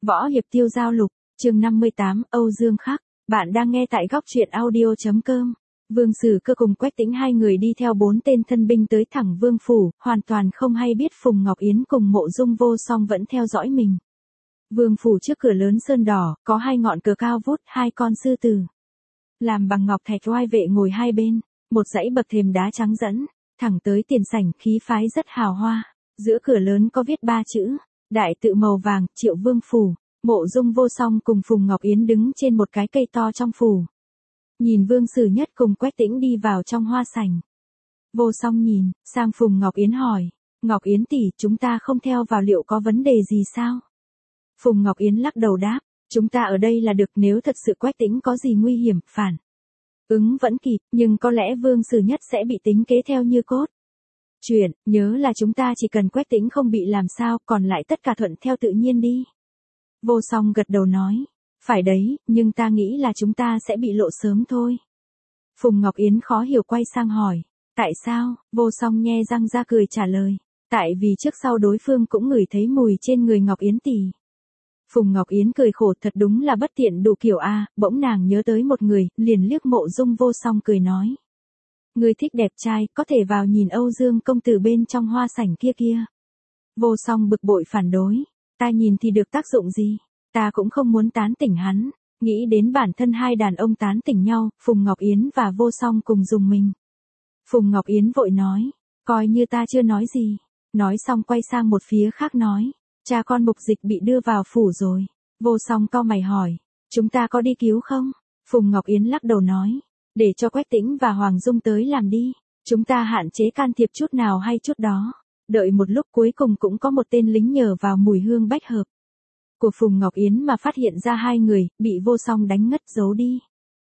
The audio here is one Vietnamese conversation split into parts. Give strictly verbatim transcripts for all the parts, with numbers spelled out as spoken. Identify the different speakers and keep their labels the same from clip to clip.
Speaker 1: Võ hiệp tiêu giao lục, chương năm mươi tám, Âu Dương Khắc. Bạn đang nghe tại góc truyện audio chấm com. Vương Sử Cơ cùng Quách Tĩnh hai người đi theo bốn tên thân binh tới thẳng Vương phủ, hoàn toàn không hay biết Phùng Ngọc Yến cùng Mộ Dung Vô Song vẫn theo dõi mình. Vương phủ trước cửa lớn sơn đỏ, có hai ngọn cờ cao vút, hai con sư tử làm bằng ngọc thạch oai vệ ngồi hai bên, một dãy bậc thềm đá trắng dẫn thẳng tới tiền sảnh, khí phái rất hào hoa. Giữa cửa lớn có viết ba chữ: đại tự màu vàng, Triệu Vương phủ. Mộ Dung Vô Song cùng Phùng Ngọc Yến đứng trên một cái cây to trong phủ, nhìn Vương Sử Nhất cùng Quách Tĩnh đi vào trong hoa sảnh. Vô Song nhìn sang Phùng Ngọc Yến hỏi: Ngọc Yến tỷ, chúng ta không theo vào liệu có vấn đề gì sao? Phùng Ngọc Yến lắc đầu đáp: chúng ta ở đây là được, nếu thật sự Quách Tĩnh có gì nguy hiểm, phản ứng vẫn kịp, nhưng có lẽ Vương Sử Nhất sẽ bị tính kế theo như cốt truyện, nhớ là chúng ta chỉ cần Quách Tĩnh không bị làm sao, còn lại tất cả thuận theo tự nhiên đi. Vô Song gật đầu nói: phải đấy, nhưng ta nghĩ là chúng ta sẽ bị lộ sớm thôi. Phùng Ngọc Yến khó hiểu quay sang hỏi: tại sao? Vô Song nhe răng ra cười trả lời: tại vì trước sau đối phương cũng ngửi thấy mùi trên người Ngọc Yến tỷ. Phùng Ngọc Yến cười khổ, thật đúng là bất tiện đủ kiểu a. À, bỗng nàng nhớ tới một người, liền liếc Mộ Dung Vô Song cười nói: người thích đẹp trai, có thể vào nhìn Âu Dương công tử bên trong hoa sảnh kia kia. Vô Song bực bội phản đối: ta nhìn thì được tác dụng gì, ta cũng không muốn tán tỉnh hắn. Nghĩ đến bản thân hai đàn ông tán tỉnh nhau, Phùng Ngọc Yến và Vô Song cùng dùng mình. Phùng Ngọc Yến vội nói: coi như ta chưa nói gì. Nói xong quay sang một phía khác nói: cha con Mục Dịch bị đưa vào phủ rồi. Vô Song cau mày hỏi: chúng ta có đi cứu không? Phùng Ngọc Yến lắc đầu nói: để cho Quách Tĩnh và Hoàng Dung tới làm đi. Chúng ta hạn chế can thiệp chút nào hay chút đó. Đợi một lúc, cuối cùng cũng có một tên lính nhờ vào mùi hương bách hợp của Phùng Ngọc Yến mà phát hiện ra hai người, bị Vô Song đánh ngất giấu đi.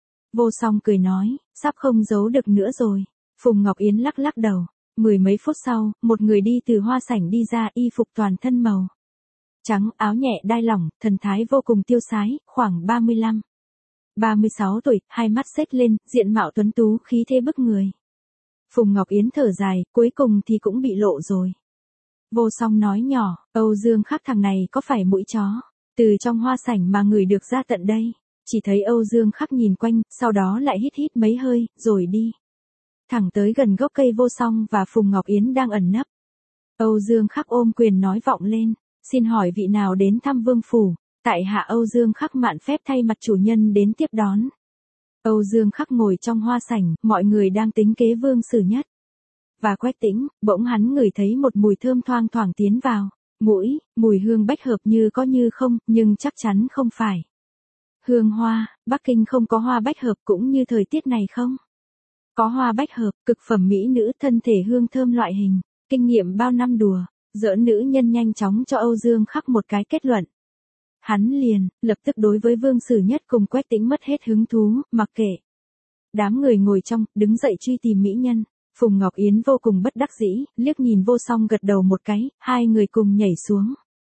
Speaker 1: Vô Song cười nói: sắp không giấu được nữa rồi. Phùng Ngọc Yến lắc lắc đầu. Mười mấy phút sau, một người đi từ hoa sảnh đi ra, y phục toàn thân màu trắng, áo nhẹ đai lỏng, thần thái vô cùng tiêu sái, khoảng ba mươi lăm, ba mươi sáu tuổi, hai mắt xếch lên, diện mạo tuấn tú, khí thế bức người. Phùng Ngọc Yến thở dài, cuối cùng thì cũng bị lộ rồi. Vô Song nói nhỏ: Âu Dương Khắc thằng này có phải mũi chó, từ trong hoa sảnh mà ngửi được ra tận đây. Chỉ thấy Âu Dương Khắc nhìn quanh, sau đó lại hít hít mấy hơi, rồi đi thẳng tới gần gốc cây Vô Song và Phùng Ngọc Yến đang ẩn nấp. Âu Dương Khắc ôm quyền nói vọng lên: xin hỏi vị nào đến thăm Vương phủ? Tại hạ Âu Dương Khắc mạn phép thay mặt chủ nhân đến tiếp đón. Âu Dương Khắc ngồi trong hoa sảnh, mọi người đang tính kế Vương Sử Nhất và Quách Tĩnh, bỗng hắn ngửi thấy một mùi thơm thoang thoảng tiến vào mũi, mùi hương bách hợp như có như không, nhưng chắc chắn không phải hương hoa. Bắc Kinh không có hoa bách hợp, cũng như thời tiết này không có hoa bách hợp. Cực phẩm mỹ nữ, thân thể hương thơm loại hình, kinh nghiệm bao năm đùa giỡn nữ nhân nhanh chóng cho Âu Dương Khắc một cái kết luận. Hắn liền lập tức đối với Vương Sử Nhất cùng Quách Tĩnh mất hết hứng thú, mặc kệ đám người ngồi trong, đứng dậy truy tìm mỹ nhân. Phùng Ngọc Yến vô cùng bất đắc dĩ, liếc nhìn Vô Song gật đầu một cái, hai người cùng nhảy xuống.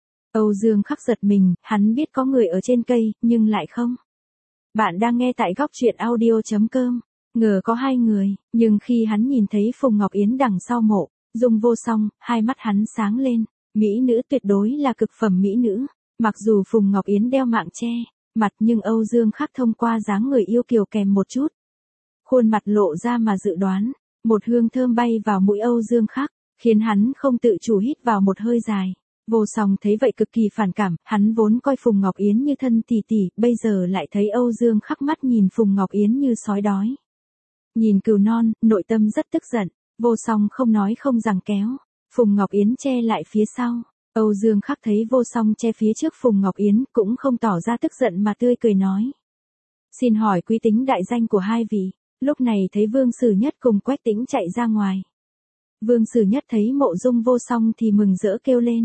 Speaker 1: Âu Dương Khắc giật mình, hắn biết có người ở trên cây, nhưng lại không. Bạn đang nghe tại góc truyện audio chấm com. Ngờ có hai người, nhưng khi hắn nhìn thấy Phùng Ngọc Yến đằng sau Mộ Dung Vô Song, hai mắt hắn sáng lên. Mỹ nữ tuyệt đối là cực phẩm mỹ nữ. Mặc dù Phùng Ngọc Yến đeo mạng che mặt, nhưng Âu Dương Khắc thông qua dáng người yêu kiều kèm một chút khuôn mặt lộ ra mà dự đoán. Một hương thơm bay vào mũi Âu Dương Khắc, khiến hắn không tự chủ hít vào một hơi dài. Vô Song thấy vậy cực kỳ phản cảm, hắn vốn coi Phùng Ngọc Yến như thân tỷ tỷ, bây giờ lại thấy Âu Dương Khắc mắt nhìn Phùng Ngọc Yến như sói đói nhìn cừu non, nội tâm rất tức giận. Vô Song không nói không giằng kéo Phùng Ngọc Yến che lại phía sau. Âu Dương Khắc thấy Vô Song che phía trước Phùng Ngọc Yến, cũng không tỏ ra tức giận mà tươi cười nói: xin hỏi quý tính đại danh của hai vị? Lúc này thấy Vương Sử Nhất cùng Quách Tĩnh chạy ra ngoài. Vương Sử Nhất thấy Mộ Dung Vô Song thì mừng rỡ kêu lên: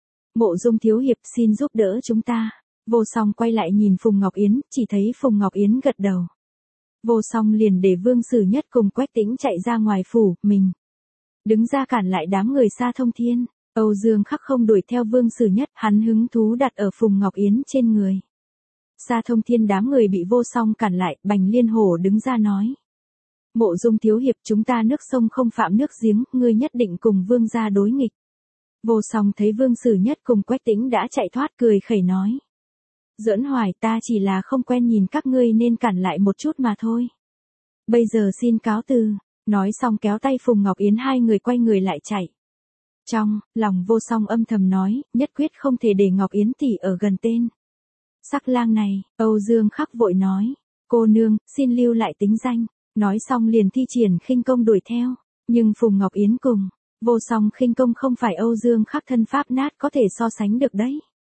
Speaker 1: Mộ Dung thiếu hiệp, xin giúp đỡ chúng ta. Vô Song quay lại nhìn Phùng Ngọc Yến, chỉ thấy Phùng Ngọc Yến gật đầu. Vô Song liền để Vương Sử Nhất cùng Quách Tĩnh chạy ra ngoài phủ, mình đứng ra cản lại đám người Sa Thông Thiên. Âu Dương Khắc không đuổi theo Vương Sử Nhất, hắn hứng thú đặt ở Phùng Ngọc Yến trên người. Sa Thông Thiên đám người bị Vô Song cản lại, Bành Liên Hổ đứng ra nói: Mộ Dung thiếu hiệp, chúng ta nước sông không phạm nước giếng, ngươi nhất định cùng Vương gia đối nghịch. Vô Song thấy Vương Sử Nhất cùng Quách Tĩnh đã chạy thoát, cười khẩy nói: Giỡn hoài, ta chỉ là không quen nhìn các ngươi nên cản lại một chút mà thôi. Bây giờ xin cáo từ. Nói xong kéo tay Phùng Ngọc Yến hai người quay người lại chạy. Trong lòng Vô Song âm thầm nói, nhất quyết không thể để Ngọc Yến tỷ ở gần tên sắc lang này. Âu Dương Khắc vội nói, cô nương, xin lưu lại tính danh. Nói xong liền thi triển khinh công đuổi theo. Nhưng Phùng Ngọc Yến cùng Vô Song khinh công không phải Âu Dương Khắc thân pháp nát có thể so sánh được đấy.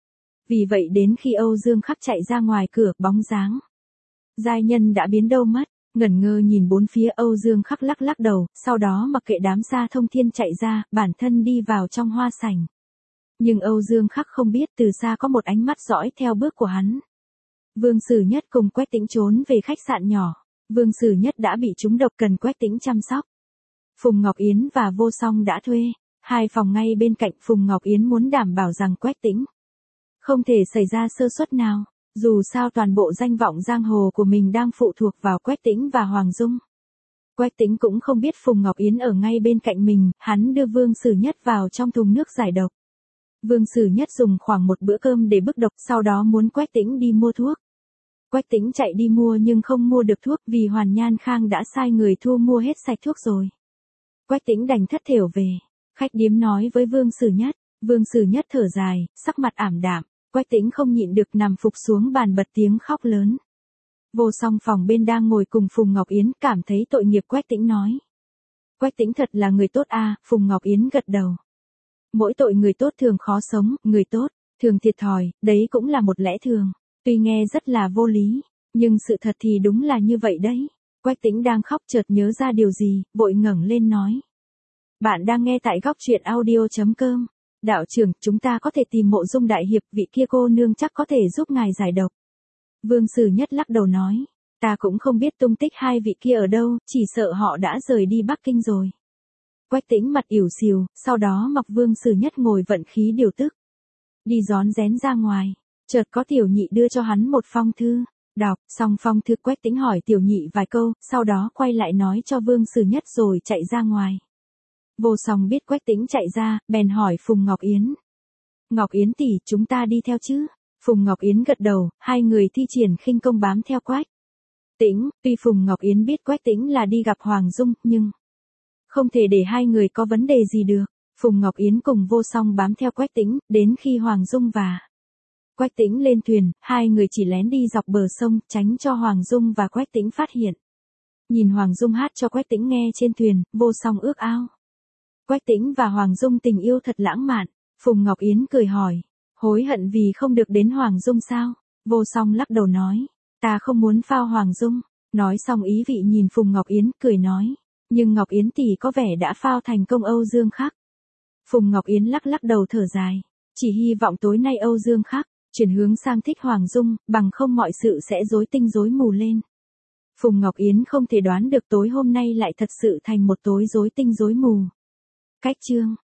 Speaker 1: Vì vậy đến khi Âu Dương Khắc chạy ra ngoài cửa, bóng dáng giai nhân đã biến đâu mất. Ngẩn ngơ nhìn bốn phía, Âu Dương Khắc lắc lắc đầu, sau đó mặc kệ đám Sa Thông Thiên chạy ra, bản thân đi vào trong hoa sảnh. Nhưng Âu Dương Khắc không biết từ xa có một ánh mắt dõi theo bước của hắn. Vương Sử Nhất cùng Quách Tĩnh trốn về khách sạn nhỏ. Vương Sử Nhất đã bị trúng độc cần Quách Tĩnh chăm sóc. Phùng Ngọc Yến và Vô Song đã thuê hai phòng ngay bên cạnh. Phùng Ngọc Yến muốn đảm bảo rằng Quách Tĩnh không thể xảy ra sơ suất nào. Dù sao toàn bộ danh vọng giang hồ của mình đang phụ thuộc vào Quách Tĩnh và Hoàng Dung. Quách Tĩnh cũng không biết Phùng Ngọc Yến ở ngay bên cạnh mình, hắn đưa Vương Sử Nhất vào trong thùng nước giải độc. Vương Sử Nhất dùng khoảng một bữa cơm để bức độc, sau đó muốn Quách Tĩnh đi mua thuốc. Quách Tĩnh chạy đi mua nhưng không mua được thuốc vì Hoàn Nhan Khang đã sai người thu mua hết sạch thuốc rồi. Quách Tĩnh đành thất thểu về. Khách điếm nói với Vương Sử Nhất. Vương Sử Nhất thở dài, sắc mặt ảm đạm. Quách Tĩnh không nhịn được nằm phục xuống bàn bật tiếng khóc lớn. Vô Song phòng bên đang ngồi cùng Phùng Ngọc Yến cảm thấy tội nghiệp. Quách Tĩnh nói. Quách Tĩnh thật là người tốt a. Phùng Ngọc Yến gật đầu. Mỗi tội người tốt thường khó sống, người tốt thường thiệt thòi, đấy cũng là một lẽ thường. Tuy nghe rất là vô lý, nhưng sự thật thì đúng là như vậy đấy. Quách Tĩnh đang khóc chợt nhớ ra điều gì, vội ngẩng lên nói. Bạn đang nghe tại góc truyện audio chấm com. Đạo trưởng, chúng ta có thể tìm Mộ Dung đại hiệp, vị kia cô nương chắc có thể giúp ngài giải độc. Vương Sử Nhất lắc đầu nói, ta cũng không biết tung tích hai vị kia ở đâu, chỉ sợ họ đã rời đi Bắc Kinh rồi. Quách Tĩnh mặt ỉu xìu, sau đó mặc Vương Sử Nhất ngồi vận khí điều tức. Đi rón rén ra ngoài, chợt có Tiểu Nhị đưa cho hắn một phong thư. Đọc xong phong thư, Quách Tĩnh hỏi Tiểu Nhị vài câu, sau đó quay lại nói cho Vương Sử Nhất rồi chạy ra ngoài. Vô Song biết Quách Tĩnh chạy ra, bèn hỏi Phùng Ngọc Yến. Ngọc Yến tỷ, chúng ta đi theo chứ? Phùng Ngọc Yến gật đầu, hai người thi triển khinh công bám theo Quách Tĩnh. Tuy Phùng Ngọc Yến biết Quách Tĩnh là đi gặp Hoàng Dung, nhưng không thể để hai người có vấn đề gì được. Phùng Ngọc Yến cùng Vô Song bám theo Quách Tĩnh, đến khi Hoàng Dung và Quách Tĩnh lên thuyền, hai người chỉ lén đi dọc bờ sông, tránh cho Hoàng Dung và Quách Tĩnh phát hiện. Nhìn Hoàng Dung hát cho Quách Tĩnh nghe trên thuyền, Vô Song ước ao. Quách Tĩnh và Hoàng Dung tình yêu thật lãng mạn. Phùng Ngọc Yến cười hỏi, hối hận vì không được đến Hoàng Dung sao? Vô Song lắc đầu nói, ta không muốn phao Hoàng Dung. Nói xong ý vị nhìn Phùng Ngọc Yến, cười nói, nhưng Ngọc Yến tỷ có vẻ đã phao thành công Âu Dương Khắc. Phùng Ngọc Yến lắc lắc đầu thở dài, chỉ hy vọng tối nay Âu Dương Khắc chuyển hướng sang thích Hoàng Dung, bằng không mọi sự sẽ rối tinh rối mù lên. Phùng Ngọc Yến không thể đoán được tối hôm nay lại thật sự thành một tối rối tinh rối mù. Cách chương